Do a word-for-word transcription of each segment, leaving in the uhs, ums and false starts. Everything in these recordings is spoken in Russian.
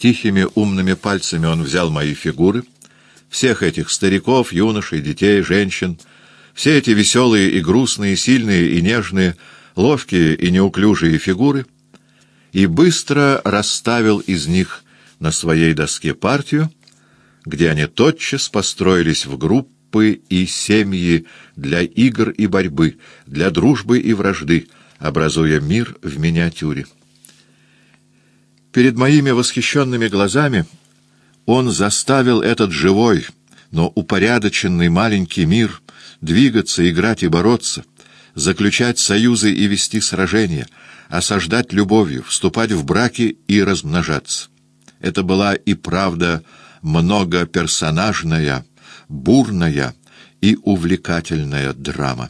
Тихими умными пальцами он взял мои фигуры, всех этих стариков, юношей, детей, женщин, все эти веселые и грустные, сильные и нежные, ловкие и неуклюжие фигуры, и быстро расставил из них на своей доске партию, где они тотчас построились в группы и семьи для игр и борьбы, для дружбы и вражды, образуя мир в миниатюре. Перед моими восхищенными глазами он заставил этот живой, но упорядоченный маленький мир двигаться, играть и бороться, заключать союзы и вести сражения, осаждать любовью, вступать в браки и размножаться. Это была и правда многоперсонажная, бурная и увлекательная драма.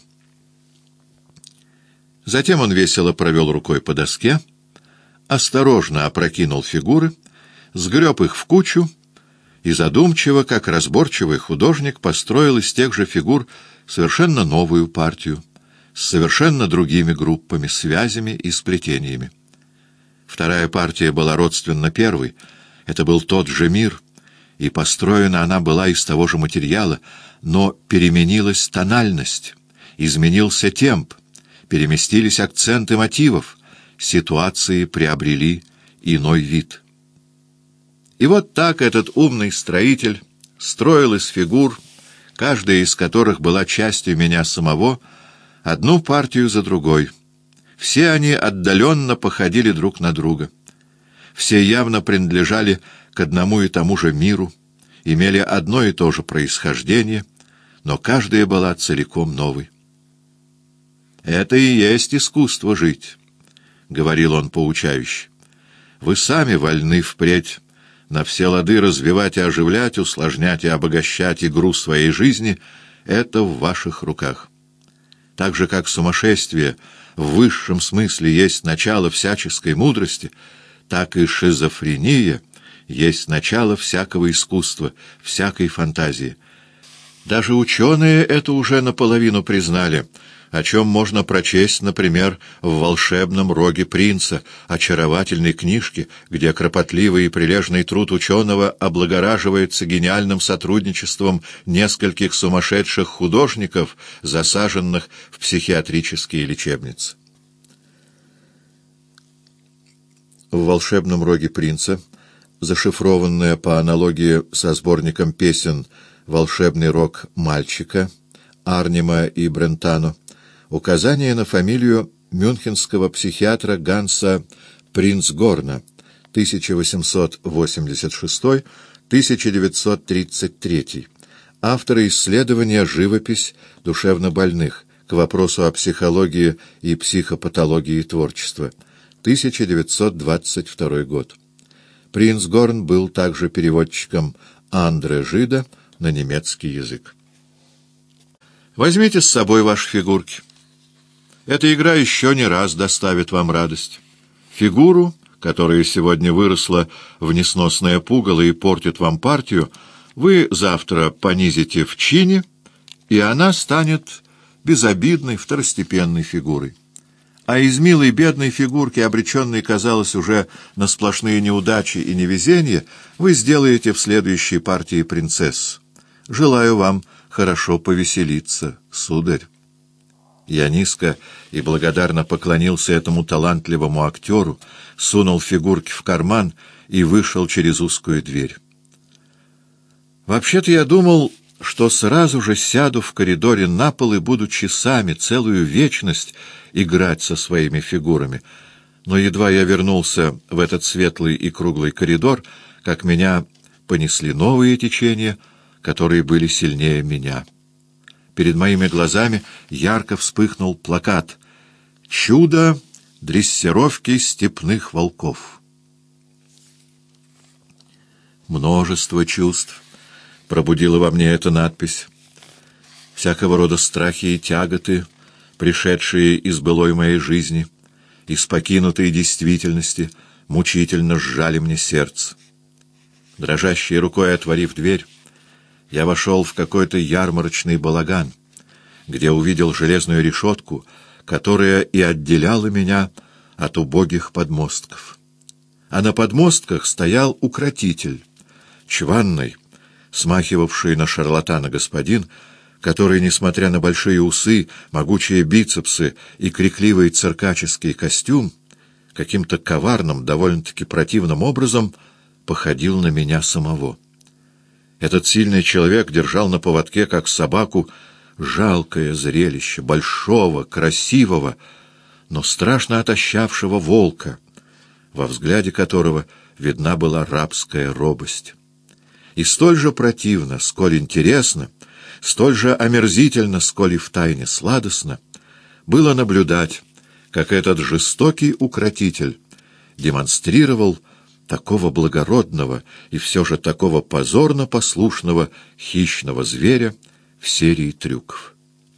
Затем он весело провел рукой по доске, осторожно опрокинул фигуры, сгреб их в кучу и задумчиво, как разборчивый художник, построил из тех же фигур совершенно новую партию, с совершенно другими группами, связями и сплетениями. Вторая партия была родственна первой, это был тот же мир, и построена она была из того же материала, но переменилась тональность, изменился темп, переместились акценты мотивов, ситуации приобрели иной вид. И вот так этот умный строитель строил из фигур, каждая из которых была частью меня самого, одну партию за другой. Все они отдаленно походили друг на друга. Все явно принадлежали к одному и тому же миру, имели одно и то же происхождение, но каждая была целиком новой. «Это и есть искусство жить», — говорил он поучающе. «Вы сами вольны впредь на все лады развивать и оживлять, усложнять и обогащать игру своей жизни. Это в ваших руках. Так же, как сумасшествие в высшем смысле есть начало всяческой мудрости, так и шизофрения есть начало всякого искусства, всякой фантазии. Даже ученые это уже наполовину признали, о чем можно прочесть, например, в «Волшебном роге принца», очаровательной книжке, где кропотливый и прилежный труд ученого облагораживается гениальным сотрудничеством нескольких сумасшедших художников, засаженных в психиатрические лечебницы. В «Волшебном роге принца», зашифрованная по аналогии со сборником песен «Волшебный рог мальчика» Арнима и Брентано, указание на фамилию мюнхенского психиатра Ганса Принцгорна тысяча восемьсот восемьдесят шестой — тысяча девятьсот тридцать третий, автора исследования «Живопись душевнобольных» к вопросу о психологии и психопатологии творчества, тысяча девятьсот двадцать второй год. Принцгорн был также переводчиком Андре Жида на немецкий язык. Возьмите с собой ваши фигурки. Эта игра еще не раз доставит вам радость. Фигуру, которая сегодня выросла в несносное пугало и портит вам партию, вы завтра понизите в чине, и она станет безобидной второстепенной фигурой. А из милой бедной фигурки, обреченной, казалось, уже на сплошные неудачи и невезения, вы сделаете в следующей партии принцессу. Желаю вам хорошо повеселиться, сударь. Я низко и благодарно поклонился этому талантливому актеру, сунул фигурки в карман и вышел через узкую дверь. Вообще-то я думал, что сразу же сяду в коридоре на пол и буду часами, целую вечность играть со своими фигурами. Но едва я вернулся в этот светлый и круглый коридор, как меня понесли новые течения, которые были сильнее меня. Перед моими глазами ярко вспыхнул плакат «Чудо дрессировки степных волков». Множество чувств пробудила во мне эта надпись. Всякого рода страхи и тяготы, пришедшие из былой моей жизни, из покинутой действительности, мучительно сжали мне сердце. Дрожащей рукой отворив дверь, я вошел в какой-то ярмарочный балаган, где увидел железную решетку, которая и отделяла меня от убогих подмостков. а на подмостках стоял укротитель, чванный, смахивавший на шарлатана господин, который, несмотря на большие усы, могучие бицепсы и крикливый циркаческий костюм, каким-то коварным, довольно-таки противным образом походил на меня самого. Этот сильный человек держал на поводке, как собаку, жалкое зрелище большого, красивого, но страшно отощавшего волка, во взгляде которого видна была рабская робость. И столь же противно, сколь интересно, столь же омерзительно, сколь и втайне сладостно, было наблюдать, как этот жестокий укротитель демонстрировал такого благородного и все же такого позорно послушного хищного зверя в серии трюков.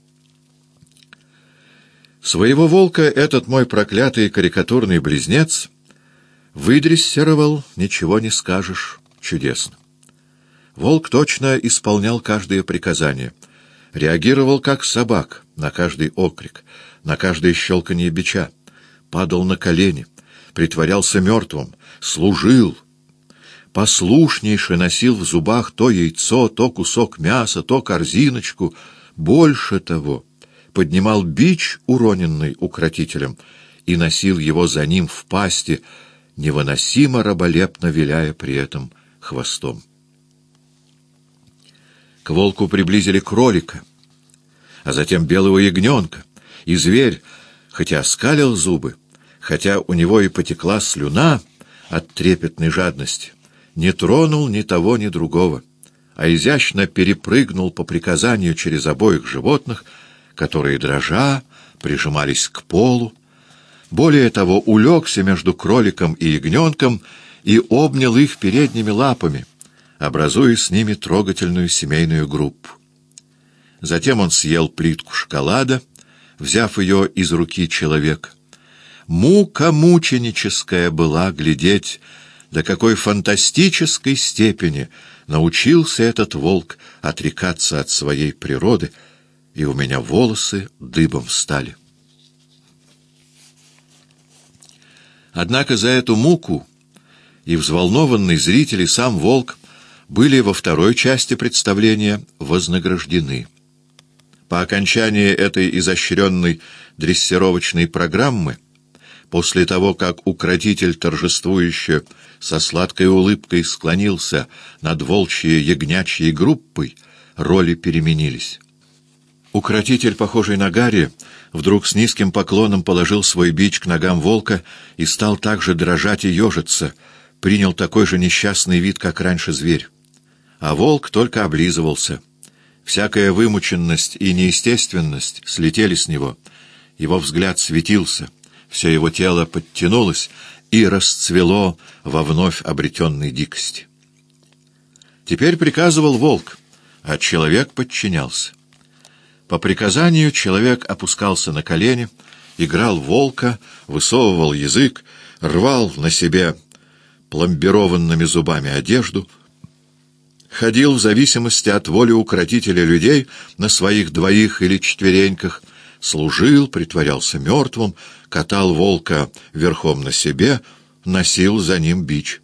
Своего волка этот мой проклятый карикатурный близнец выдрессировал, ничего не скажешь, чудесно. Волк точно исполнял каждое приказание, реагировал как собак на каждый окрик, на каждое щелканье бича, падал на колени, притворялся мертвым, служил, послушнейше носил в зубах то яйцо, то кусок мяса, то корзиночку, больше того, поднимал бич, уроненный укротителем, и носил его за ним в пасти, невыносимо раболепно виляя при этом хвостом. К волку приблизили кролика, а затем белого ягненка, и зверь, хотя оскалил зубы, хотя у него и потекла слюна от трепетной жадности, не тронул ни того, ни другого, а изящно перепрыгнул по приказанию через обоих животных, которые, дрожа, прижимались к полу. Более того, улегся между кроликом и ягненком и обнял их передними лапами, образуя с ними трогательную семейную группу. Затем он съел плитку шоколада, взяв ее из руки человека. Мука мученическая была глядеть, до какой фантастической степени научился этот волк отрекаться от своей природы, и у меня волосы дыбом встали. Однако за эту муку и взволнованный зритель, и сам волк были во второй части представления вознаграждены. По окончании этой изощренной дрессировочной программы, после того, как укротитель торжествующе со сладкой улыбкой склонился над волчьей ягнячьей группой, роли переменились. Укротитель, похожий на Гарри, вдруг с низким поклоном положил свой бич к ногам волка и стал также дрожать и ежиться, принял такой же несчастный вид, как раньше зверь. А волк только облизывался. Всякая вымученность и неестественность слетели с него. Его взгляд светился, все его тело подтянулось и расцвело во вновь обретенной дикости. Теперь приказывал волк, а человек подчинялся. По приказанию человек опускался на колени, играл волка, высовывал язык, рвал на себе пломбированными зубами одежду, ходил в зависимости от воли укротителя людей на своих двоих или четвереньках, служил, притворялся мертвым, катал волка верхом на себе, носил за ним бич.